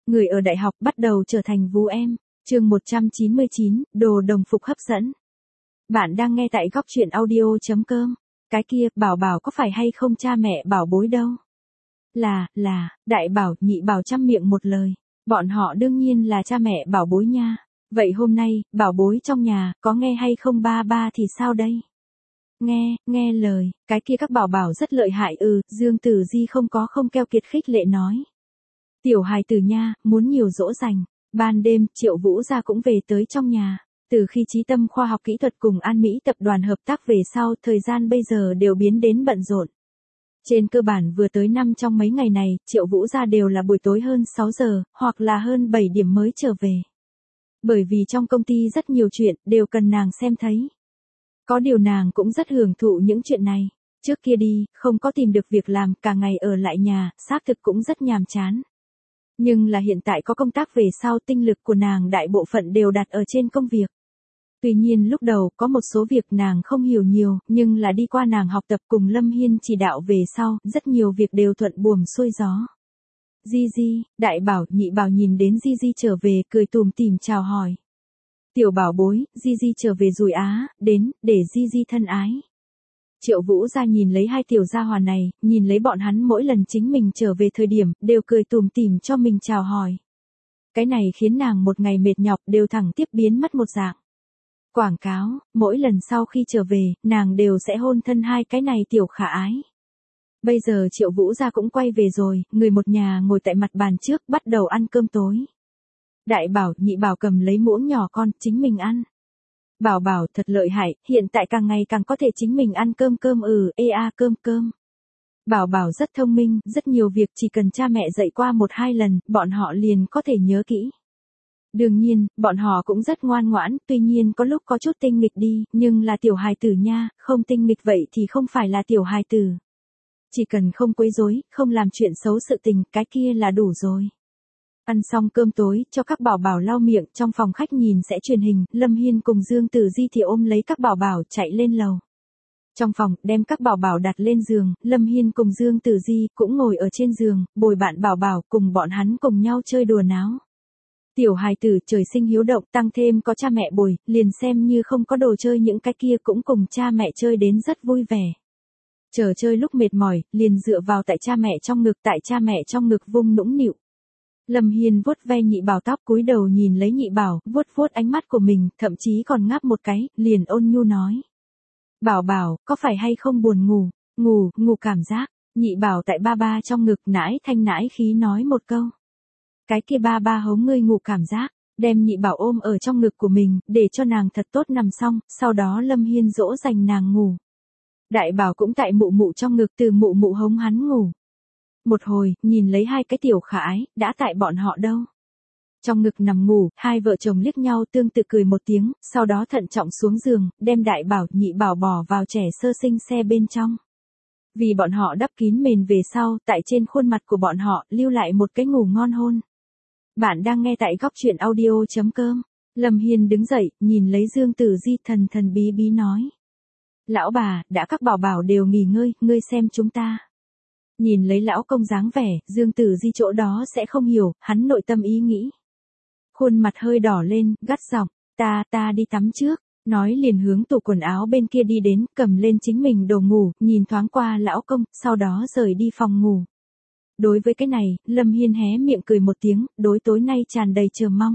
Người ở đại học bắt đầu trở thành vú em. Chương 199, đồ đồng phục hấp dẫn. Bạn đang nghe tại góc truyện audio.com. Cái kia, Bảo Bảo có phải hay không cha mẹ bảo bối đâu? Là, đại bảo, nhị bảo chăm miệng một lời. Bọn họ đương nhiên là cha mẹ bảo bối nha. Vậy hôm nay, bảo bối trong nhà, có nghe hay không ba ba thì sao đây? Nghe lời, cái kia các bảo bảo rất lợi hại. Dương Tử Di không keo kiệt khích lệ nói. Tiểu hài tử nha, muốn nhiều dỗ dành. Ban đêm, Triệu Vũ Gia cũng về tới trong nhà. Từ khi Chí Tâm Khoa học Kỹ thuật cùng An Mỹ tập đoàn hợp tác về sau, thời gian bây giờ đều biến đến bận rộn. Trên cơ bản vừa tới năm trong mấy ngày này, Triệu Vũ Gia đều là buổi tối hơn 6 giờ, hoặc là hơn 7 điểm mới trở về. Bởi vì trong công ty rất nhiều chuyện, đều cần nàng xem thấy. Có điều nàng cũng rất hưởng thụ những chuyện này. Trước kia đi, không có tìm được việc làm, cả ngày ở lại nhà, xác thực cũng rất nhàm chán. Nhưng là hiện tại có công tác về sau, tinh lực của nàng đại bộ phận đều đặt ở trên công việc. Tuy nhiên lúc đầu có một số việc nàng không hiểu nhiều, nhưng là đi qua nàng học tập cùng Lâm Hiên chỉ đạo về sau, rất nhiều việc đều thuận buồm xuôi gió. Di, đại bảo, nhị bảo nhìn đến Di trở về, cười tùm tìm chào hỏi. Tiểu bảo bối, Di trở về rồi á, đến, để Di thân ái. Triệu Vũ Gia nhìn lấy hai tiểu gia hòa này, nhìn lấy bọn hắn mỗi lần chính mình trở về thời điểm, đều cười tùm tìm cho mình chào hỏi. Cái này khiến nàng một ngày mệt nhọc đều thẳng tiếp biến mất một dạng. Quảng cáo, mỗi lần sau khi trở về, nàng đều sẽ hôn thân hai cái này tiểu khả ái. Bây giờ Triệu Vũ Gia cũng quay về rồi, người một nhà ngồi tại mặt bàn trước, bắt đầu ăn cơm tối. Đại bảo, nhị bảo cầm lấy muỗng nhỏ con, chính mình ăn. Bảo Bảo thật lợi hại, hiện tại càng ngày càng có thể chính mình ăn cơm cơm. Bảo Bảo rất thông minh, rất nhiều việc chỉ cần cha mẹ dạy qua 1-2 lần, bọn họ liền có thể nhớ kỹ. Đương nhiên, bọn họ cũng rất ngoan ngoãn, tuy nhiên có lúc có chút tinh nghịch đi, nhưng là tiểu hài tử nha, không tinh nghịch vậy thì không phải là tiểu hài tử. Chỉ cần không quấy rối, không làm chuyện xấu sự tình, cái kia là đủ rồi. Ăn xong cơm tối, cho các bảo bảo lau miệng, trong phòng khách nhìn sẽ truyền hình, Lâm Hiên cùng Dương Tử Di thì ôm lấy các bảo bảo chạy lên lầu. Trong phòng, đem các bảo bảo đặt lên giường, Lâm Hiên cùng Dương Tử Di cũng ngồi ở trên giường, bồi bạn bảo bảo cùng bọn hắn cùng nhau chơi đùa náo. Tiểu hài tử trời sinh hiếu động, tăng thêm có cha mẹ bồi, liền xem như không có đồ chơi những cái kia cũng cùng cha mẹ chơi đến rất vui vẻ. Chờ chơi lúc mệt mỏi, liền dựa vào tại cha mẹ trong ngực vung nũng nịu. Lâm Hiên vuốt ve nhị bảo tóc, cúi đầu nhìn lấy nhị bảo, vuốt ánh mắt của mình, thậm chí còn ngáp một cái, liền ôn nhu nói. Bảo Bảo, có phải hay không buồn ngủ, ngủ cảm giác, nhị bảo tại ba ba trong ngực nãi thanh nãi khí nói một câu. Cái kia ba ba hống ngươi ngủ cảm giác, đem nhị bảo ôm ở trong ngực của mình, để cho nàng thật tốt nằm xong, sau đó Lâm Hiên dỗ dành nàng ngủ. Đại bảo cũng tại mụ mụ trong ngực, từ mụ mụ hống hắn ngủ. Một hồi, nhìn lấy hai cái tiểu khả ái, đã tại bọn họ đâu. Trong ngực nằm ngủ, hai vợ chồng liếc nhau tương tự cười một tiếng, sau đó thận trọng xuống giường, đem đại bảo, nhị bảo bỏ vào trẻ sơ sinh xe bên trong. Vì bọn họ đắp kín mền về sau, tại trên khuôn mặt của bọn họ, lưu lại một cái ngủ ngon hôn. Bạn đang nghe tại góc truyện audio.com. Lâm Hiên đứng dậy, nhìn lấy Dương Tử Di thần bí nói. Lão bà, đã các bảo bảo đều nghỉ ngơi, ngươi xem chúng ta. Nhìn lấy lão công dáng vẻ, Dương Tử Di chỗ đó sẽ không hiểu, hắn nội tâm ý nghĩ. Khuôn mặt hơi đỏ lên, gắt giọng, ta đi tắm trước, nói liền hướng tủ quần áo bên kia đi đến, cầm lên chính mình đồ ngủ, nhìn thoáng qua lão công, sau đó rời đi phòng ngủ. Đối với cái này, Lâm Hiên hé miệng cười một tiếng, đối tối nay tràn đầy chờ mong.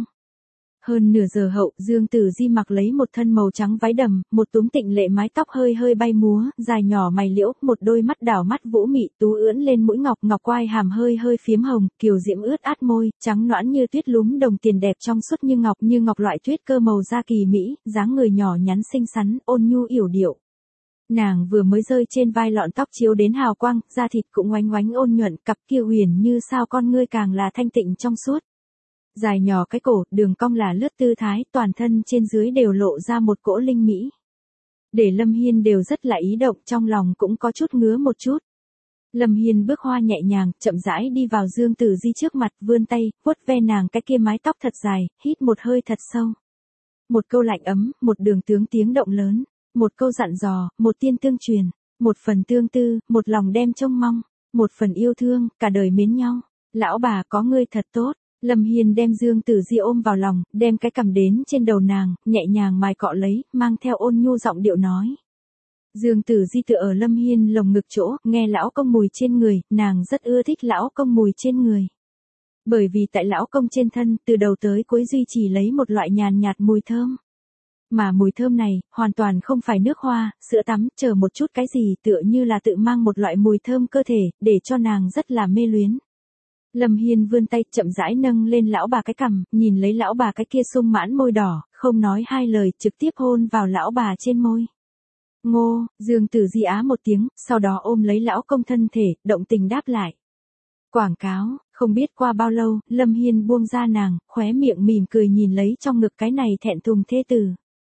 Hơn nửa giờ hậu, Dương Tử Di mặc lấy một thân màu trắng váy đầm, một túm tịnh lệ mái tóc hơi bay múa, dài nhỏ mày liễu, một đôi mắt đảo mắt vũ mị, tú ưỡn lên mũi ngọc quai hàm hơi phiếm hồng, kiều diễm ướt át môi, trắng nõn như tuyết lúm đồng tiền đẹp trong suốt như ngọc loại tuyết cơ màu da kỳ mỹ, dáng người nhỏ nhắn xinh xắn, ôn nhu yểu điệu. Nàng vừa mới rơi trên vai lọn tóc chiếu đến hào quang, da thịt cũng oánh ôn nhuận, cặp kia huyền như sao con ngươi càng là thanh tịnh trong suốt. Dài nhỏ cái cổ, đường cong là lướt tư thái, toàn thân trên dưới đều lộ ra một cỗ linh mỹ. Để Lâm Hiên đều rất là ý động, trong lòng cũng có chút ngứa một chút. Lâm Hiên bước hoa nhẹ nhàng, chậm rãi đi vào Dương Tử Di trước mặt, vươn tay, vuốt ve nàng cái kia mái tóc thật dài, hít một hơi thật sâu. Một câu lạnh ấm, một đường tướng tiếng động lớn, một câu dặn dò, một tiên tương truyền, một phần tương tư, một lòng đem trông mong, một phần yêu thương, cả đời mến nhau. Lão bà có ngươi thật tốt. Lâm Hiên đem Dương Tử Di ôm vào lòng, đem cái cằm đến trên đầu nàng, nhẹ nhàng mài cọ lấy, mang theo ôn nhu giọng điệu nói. Dương Tử Di tựa ở Lâm Hiên lồng ngực chỗ, nghe lão công mùi trên người, nàng rất ưa thích lão công mùi trên người. Bởi vì tại lão công trên thân, từ đầu tới cuối duy trì lấy một loại nhàn nhạt mùi thơm. Mà mùi thơm này, hoàn toàn không phải nước hoa, sữa tắm, chờ một chút cái gì tựa như là tự mang một loại mùi thơm cơ thể, để cho nàng rất là mê luyến. Lâm Hiên vươn tay chậm rãi nâng lên lão bà cái cằm, nhìn lấy lão bà cái kia sung mãn môi đỏ, không nói hai lời, trực tiếp hôn vào lão bà trên môi. Ngô, Dương Tử Di á một tiếng, sau đó ôm lấy lão công thân thể, động tình đáp lại. Quảng cáo, không biết qua bao lâu, Lâm Hiên buông ra nàng, khóe miệng mỉm cười nhìn lấy trong ngực cái này thẹn thùng thê tử.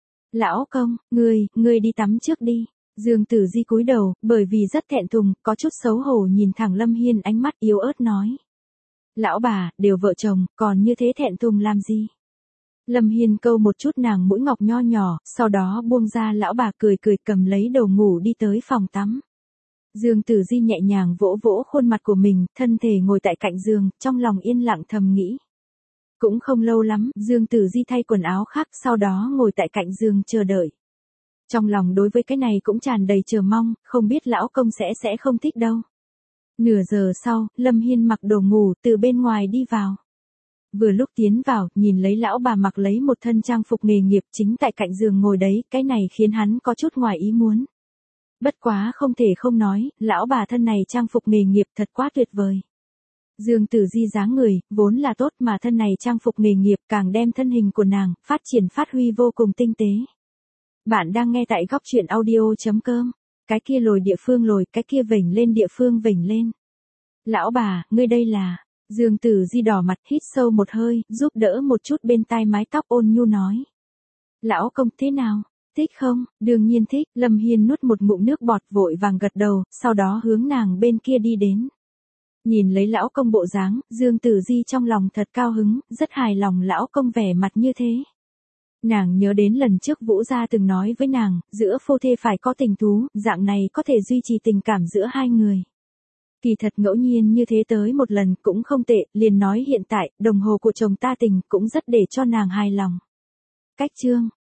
Lão công, ngươi đi tắm trước đi. Dương Tử Di cúi đầu, bởi vì rất thẹn thùng, có chút xấu hổ nhìn thẳng Lâm Hiên ánh mắt yếu ớt nói. Lão bà, đều vợ chồng, còn như thế thẹn thùng làm gì? Lâm Hiên câu một chút nàng mũi ngọc nho nhỏ, sau đó buông ra lão bà cười cười cầm lấy đồ ngủ đi tới phòng tắm. Dương Tử Di nhẹ nhàng vỗ vỗ khuôn mặt của mình, thân thể ngồi tại cạnh giường, trong lòng yên lặng thầm nghĩ. Cũng không lâu lắm, Dương Tử Di thay quần áo khác, sau đó ngồi tại cạnh giường chờ đợi. Trong lòng đối với cái này cũng tràn đầy chờ mong, không biết lão công sẽ không thích đâu. Nửa giờ sau, Lâm Hiên mặc đồ ngủ từ bên ngoài đi vào. Vừa lúc tiến vào, nhìn lấy lão bà mặc lấy một thân trang phục nghề nghiệp chính tại cạnh giường ngồi đấy, cái này khiến hắn có chút ngoài ý muốn. Bất quá không thể không nói, lão bà thân này trang phục nghề nghiệp thật quá tuyệt vời. Dương Tử Di dáng người, vốn là tốt mà thân này trang phục nghề nghiệp càng đem thân hình của nàng, phát huy vô cùng tinh tế. Bạn đang nghe tại góc truyện audio.com, cái kia lồi địa phương lồi, cái kia vểnh lên địa phương vểnh lên. Lão bà, ngươi đây là... Dương Tử Di đỏ mặt hít sâu một hơi, giúp đỡ một chút bên tai mái tóc ôn nhu nói. Lão công thế nào? Thích không? Đương nhiên thích. Lâm Hiên nuốt một ngụm nước bọt vội vàng gật đầu, sau đó hướng nàng bên kia đi đến. Nhìn lấy lão công bộ dáng, Dương Tử Di trong lòng thật cao hứng, rất hài lòng lão công vẻ mặt như thế. Nàng nhớ đến lần trước Vũ Gia từng nói với nàng, giữa phu thê phải có tình thú, dạng này có thể duy trì tình cảm giữa hai người. Kỳ thật ngẫu nhiên như thế tới một lần cũng không tệ, liền nói hiện tại, đồng hồ của chồng ta tình cũng rất để cho nàng hài lòng. Cách chương